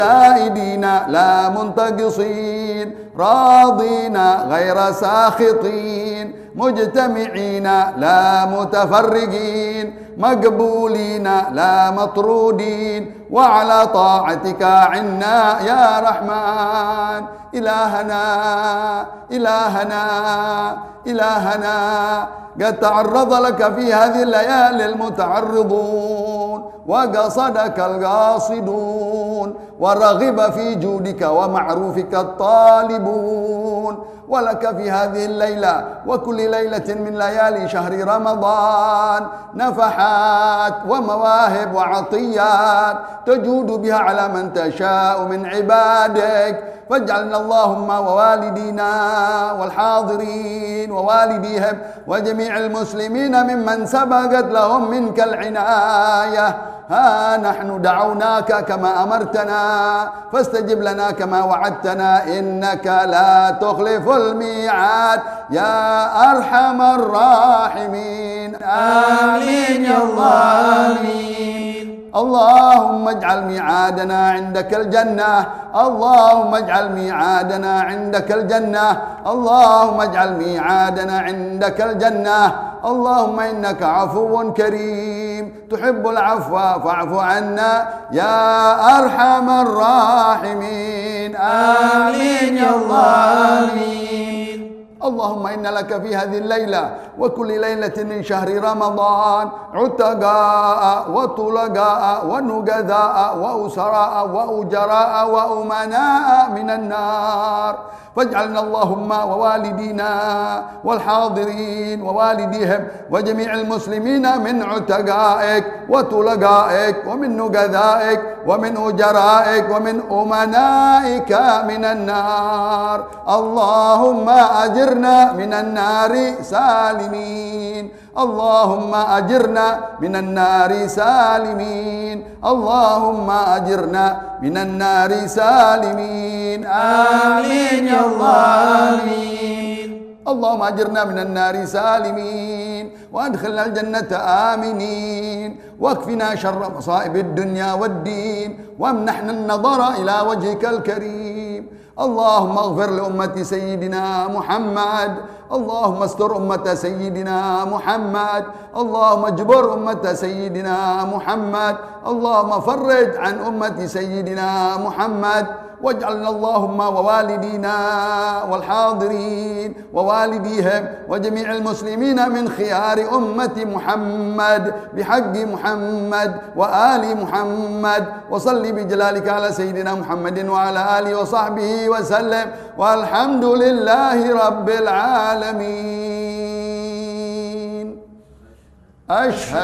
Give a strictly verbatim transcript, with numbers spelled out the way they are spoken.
زائدين لا منتقصين راضين غير ساخطين مجتمعين لا متفرقين مقبولين لا مطرودين وعلى طاعتك عنا يا رحمن. إلهنا إلهنا إلهنا قد تعرض لك في هذه الليالي المتعرضون وقصدك القاصدون ورغب في جودك ومعروفك الطالبون، ولك في هذه الليلة وكل ليلة من ليالي شهر رمضان نفحات ومواهب وعطيات تجود بها على من تشاء من عبادك، فاجعلنا اللهم ووالدينا والحاضرين ووالديهم وجميع المسلمين ممن سبقت لهم منك العناية. ها نحن دعوناك كما أمرتنا فاستجب لنا كما وعدتنا إنك لا تخلف الميعاد يا أرحم الراحمين. آمين يا الله آمين. اللهم اجعل ميعادنا عندك الجنة، اللهم اجعل ميعادنا عندك الجنة، اللهم اجعل ميعادنا عندك الجنة. اللهم إنك عفو كريم تحب العفو فاعف عنا يا أرحم الراحمين. آمين يا الله آمين. اللهم إن لك في هذه الليلة وكل ليلة من شهر رمضان عتقاء وطلقاء ونقذاء وأسراء وأجراء وأمناء من النار، فاجعلنا اللهم ووالدينا والحاضرين ووالديهم وجميع المسلمين من عتقائك وطلقائك ومن نقذائك ومن أجرائك ومن أمنائك من النار. اللهم أجرنا من النار سالمين، اللهم أجرنا من النار سالمين، اللهم أجرنا من النار سالمين. آمين يا الله آمين. اللهم أجرنا من النار سالمين وأدخلنا الجنة آمنين واكفنا شر مصائب الدنيا والدين وامنحنا النظر إلى وجهك الكريم. اللهم اغفر لأمة سيدنا محمد، اللهم استر أمة سيدنا محمد، اللهم اجبر أمة سيدنا محمد، اللهم فرج عن أمة سيدنا محمد، واجعلنا اللهم ووالدينا والحاضرين ووالديهم وجميع المسلمين من خيار أمة محمد بحق محمد وآل محمد. وصل بجلالك على سيدنا محمد وعلى آله وصحبه وسلم، والحمد لله رب العالمين. أشهد